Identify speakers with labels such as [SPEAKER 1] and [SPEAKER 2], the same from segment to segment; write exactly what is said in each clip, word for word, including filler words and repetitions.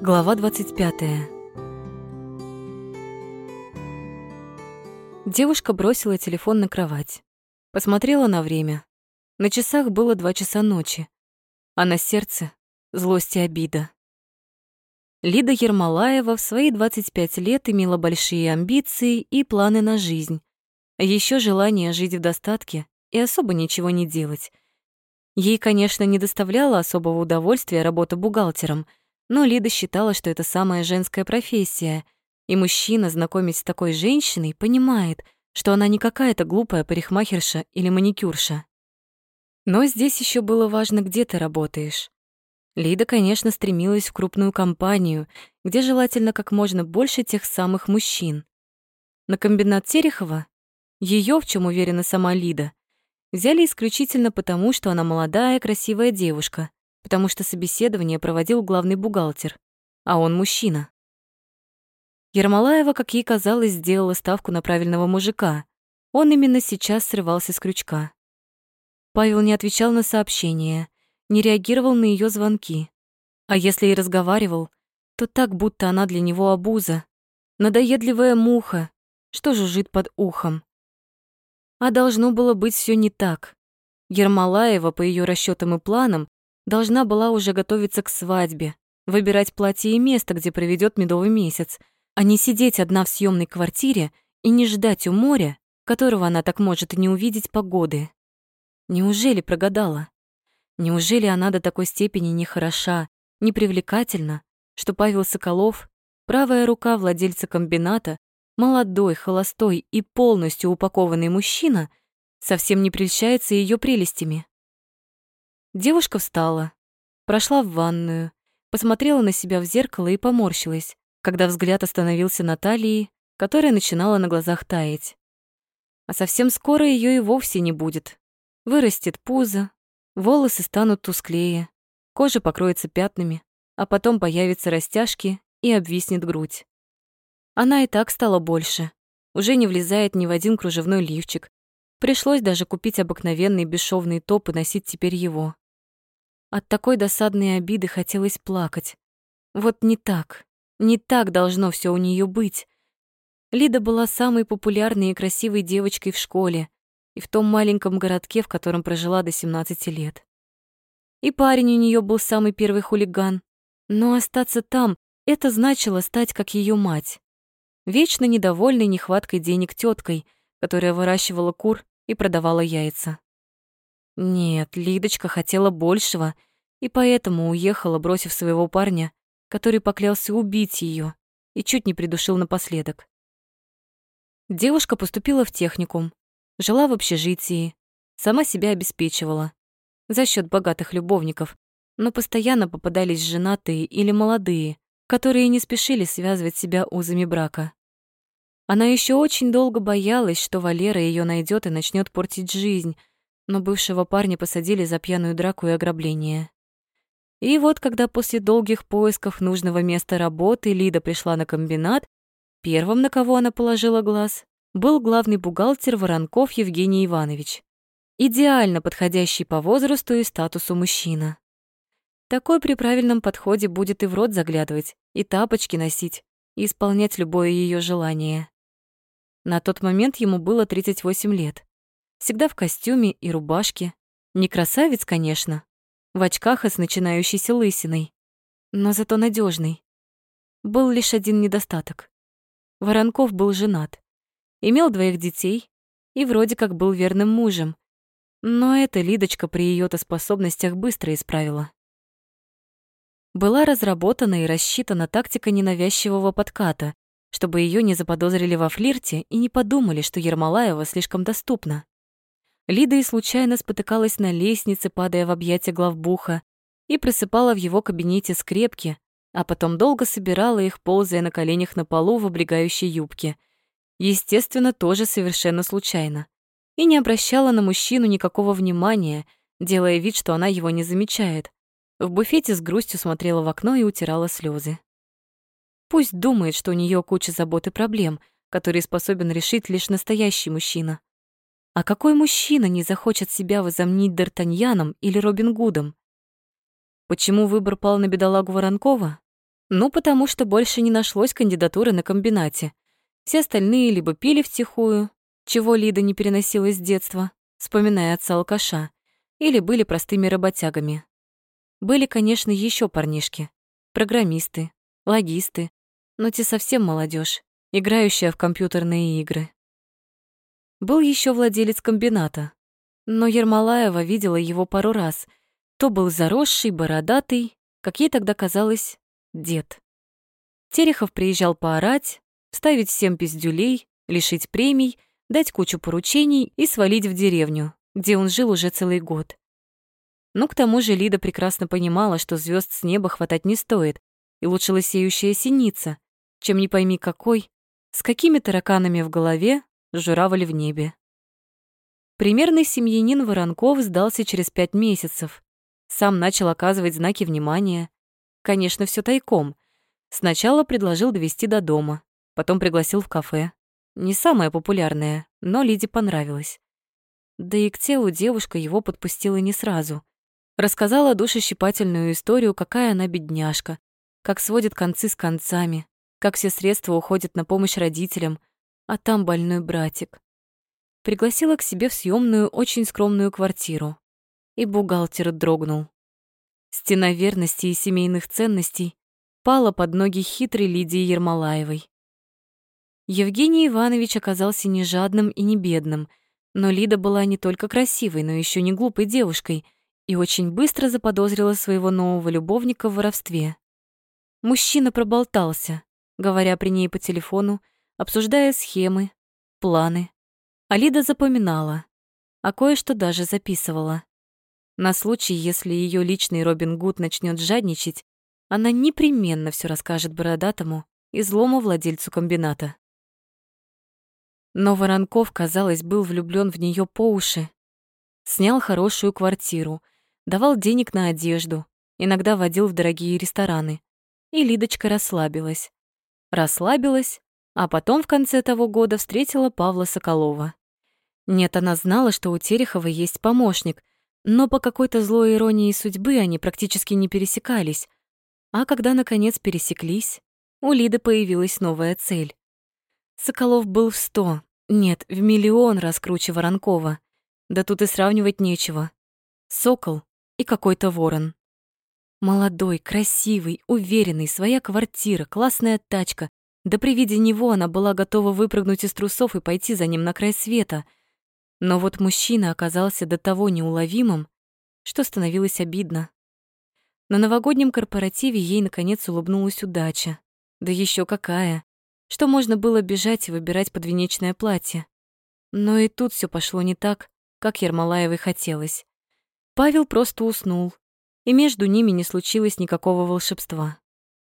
[SPEAKER 1] Глава двадцать пятая. Девушка бросила телефон на кровать. Посмотрела на время. На часах было два часа ночи, а на сердце злость и обида. Лида Ермолаева в свои двадцать пять лет имела большие амбиции и планы на жизнь, а ещё желание жить в достатке и особо ничего не делать. Ей, конечно, не доставляла особого удовольствия работа бухгалтером, но Лида считала, что это самая женская профессия, и мужчина, знакомясь с такой женщиной, понимает, что она не какая-то глупая парикмахерша или маникюрша. Но здесь ещё было важно, где ты работаешь. Лида, конечно, стремилась в крупную компанию, где желательно как можно больше тех самых мужчин. На комбинат Терехова её, в чём уверена сама Лида, взяли исключительно потому, что она молодая, красивая девушка, потому что собеседование проводил главный бухгалтер, а он мужчина. Ермолаева, как ей казалось, сделала ставку на правильного мужика. Он именно сейчас срывался с крючка. Павел не отвечал на сообщения, не реагировал на её звонки. А если и разговаривал, то так, будто она для него обуза, надоедливая муха, что жужжит под ухом. А должно было быть всё не так. Ермолаева, по её расчётам и планам, должна была уже готовиться к свадьбе, выбирать платье и место, где проведёт медовый месяц, а не сидеть одна в съёмной квартире и не ждать у моря, которого она так может и не увидеть погоды. Неужели прогадала? Неужели она до такой степени нехороша, непривлекательна, что Павел Соколов, правая рука владельца комбината, молодой, холостой и полностью упакованный мужчина, совсем не прельщается её прелестями? Девушка встала, прошла в ванную, посмотрела на себя в зеркало и поморщилась, когда взгляд остановился на талии, которая начинала на глазах таять. А совсем скоро её и вовсе не будет. Вырастет пузо, волосы станут тусклее, кожа покроется пятнами, а потом появятся растяжки и обвиснет грудь. Она и так стала больше, уже не влезает ни в один кружевной лифчик. Пришлось даже купить обыкновенный бесшовный топ и носить теперь его. От такой досадной обиды хотелось плакать. Вот не так, не так должно всё у неё быть. Лида была самой популярной и красивой девочкой в школе и в том маленьком городке, в котором прожила до семнадцати лет. И парень у неё был самый первый хулиган. Но остаться там — это значило стать как её мать. Вечно недовольной нехваткой денег тёткой, которая выращивала кур и продавала яйца. Нет, Лидочка хотела большего и поэтому уехала, бросив своего парня, который поклялся убить её и чуть не придушил напоследок. Девушка поступила в техникум, жила в общежитии, сама себя обеспечивала за счёт богатых любовников, но постоянно попадались женатые или молодые, которые не спешили связывать себя узами брака. Она ещё очень долго боялась, что Валера её найдёт и начнёт портить жизнь, но бывшего парня посадили за пьяную драку и ограбление. И вот когда после долгих поисков нужного места работы Лида пришла на комбинат, первым, на кого она положила глаз, был главный бухгалтер Воронков Евгений Иванович. Идеально подходящий по возрасту и статусу мужчина. Такой при правильном подходе будет и в рот заглядывать, и тапочки носить, и исполнять любое её желание. На тот момент ему было тридцать восемь лет. Всегда в костюме и рубашке. Не красавец, конечно, в очках и с начинающейся лысиной, но зато надёжный. Был лишь один недостаток. Воронков был женат, имел двоих детей и вроде как был верным мужем, но это Лидочка при её-то способностях быстро исправила. Была разработана и рассчитана тактика ненавязчивого подката, чтобы её не заподозрили во флирте и не подумали, что Ермолаева слишком доступна. Лида и случайно спотыкалась на лестнице, падая в объятия главбуха, и просыпала в его кабинете скрепки, а потом долго собирала их, ползая на коленях на полу в облегающей юбке. Естественно, тоже совершенно случайно. И не обращала на мужчину никакого внимания, делая вид, что она его не замечает. В буфете с грустью смотрела в окно и утирала слёзы. Пусть думает, что у неё куча забот и проблем, которые способен решить лишь настоящий мужчина. А какой мужчина не захочет себя возомнить Д'Артаньяном или Робин Гудом? Почему выбор пал на бедолагу Воронкова? Ну, потому что больше не нашлось кандидатуры на комбинате. Все остальные либо пили втихую, чего Лида не переносила с детства, вспоминая отца-алкаша, или были простыми работягами. Были, конечно, еще парнишки, программисты, логисты, но те совсем молодежь, играющая в компьютерные игры. Был еще владелец комбината, но Ермолаева видела его пару раз. То был заросший, бородатый, как ей тогда казалось, дед. Терехов приезжал поорать, вставить всем пиздюлей, лишить премий, дать кучу поручений и свалить в деревню, где он жил уже целый год. Но к тому же Лида прекрасно понимала, что звезд с неба хватать не стоит, и лучше лысеющая синица, чем не пойми какой, с какими тараканами в голове, журавль в небе. Примерный семьянин Воронков сдался через пять месяцев. Сам начал оказывать знаки внимания. Конечно, все тайком. Сначала предложил довести до дома, потом пригласил в кафе. Не самое популярное, но Лиде понравилось. Да и к телу девушка его подпустила не сразу. Рассказала душещипательную историю, какая она бедняжка, как сводит концы с концами, как все средства уходят на помощь родителям, а там больной братик. Пригласила к себе в съемную очень скромную квартиру. И бухгалтер дрогнул. Стена верности и семейных ценностей пала под ноги хитрой Лидии Ермолаевой. Евгений Иванович оказался не жадным и не бедным, но Лида была не только красивой, но еще не глупой девушкой и очень быстро заподозрила своего нового любовника в воровстве. Мужчина проболтался, говоря при ней по телефону, обсуждая схемы, планы. А Лида запоминала, а кое-что даже записывала. На случай, если ее личный Робин Гуд начнет жадничать, она непременно все расскажет бородатому и злому владельцу комбината. Но Воронков, казалось, был влюблён в неё по уши. Снял хорошую квартиру, давал денег на одежду, иногда водил в дорогие рестораны. И Лидочка расслабилась. Расслабилась, а потом в конце того года встретила Павла Соколова. Нет, она знала, что у Терехова есть помощник, но по какой-то злой иронии судьбы они практически не пересекались. А когда, наконец, пересеклись, у Лиды появилась новая цель. Соколов был в сто, нет, в миллион раз круче Воронкова. Да тут и сравнивать нечего. Сокол и какой-то ворон. Молодой, красивый, уверенный, своя квартира, классная тачка. Да при виде него она была готова выпрыгнуть из трусов и пойти за ним на край света. Но вот мужчина оказался до того неуловимым, что становилось обидно. На новогоднем корпоративе ей, наконец, улыбнулась удача. Да еще какая! Что можно было бежать и выбирать подвенечное платье. Но и тут все пошло не так, как Ермолаевой хотелось. Павел просто уснул, и между ними не случилось никакого волшебства.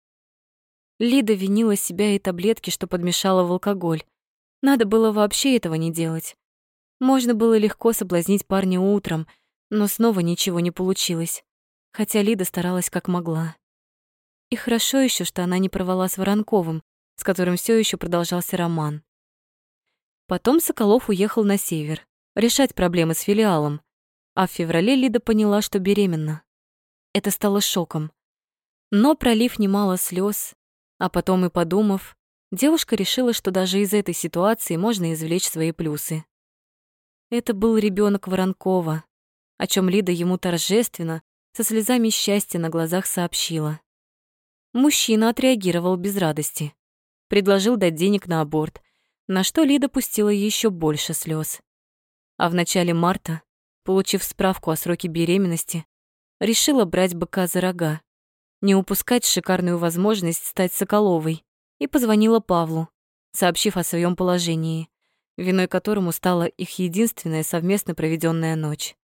[SPEAKER 1] Лида винила себя и таблетки, что подмешала в алкоголь. Надо было вообще этого не делать. Можно было легко соблазнить парня утром, но снова ничего не получилось, хотя Лида старалась как могла. И хорошо еще, что она не порвала с Воронковым, с которым все еще продолжался роман. Потом Соколов уехал на север, решать проблемы с филиалом, а в феврале Лида поняла, что беременна. Это стало шоком. Но, пролив немало слез, а потом и подумав, девушка решила, что даже из этой ситуации можно извлечь свои плюсы. Это был ребенок Воронкова, о чем Лида ему торжественно, со слезами счастья на глазах сообщила. Мужчина отреагировал без радости. Предложил дать денег на аборт, на что Лида пустила еще больше слез. А в начале марта, получив справку о сроке беременности, решила брать быка за рога, не упускать шикарную возможность стать Соколовой, и позвонила Павлу, сообщив о своем положении, виной которому стала их единственная совместно проведенная ночь.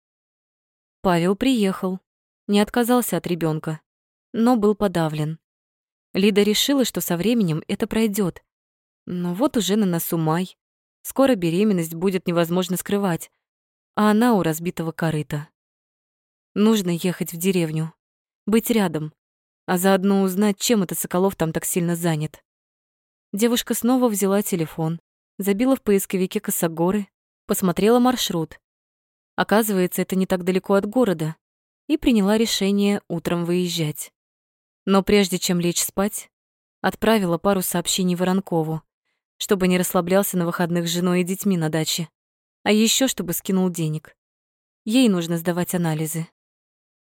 [SPEAKER 1] Павел приехал, не отказался от ребенка, но был подавлен. Лида решила, что со временем это пройдет. Но вот уже на носу май. Скоро беременность будет невозможно скрывать, а она у разбитого корыта. Нужно ехать в деревню, быть рядом, а заодно узнать, чем этот Соколов там так сильно занят. Девушка снова взяла телефон, забила в поисковике Косогоры, посмотрела маршрут. Оказывается, это не так далеко от города, и приняла решение утром выезжать. Но прежде чем лечь спать, отправила пару сообщений Воронкову, чтобы не расслаблялся на выходных с женой и детьми на даче, а еще чтобы скинул денег. Ей нужно сдавать анализы.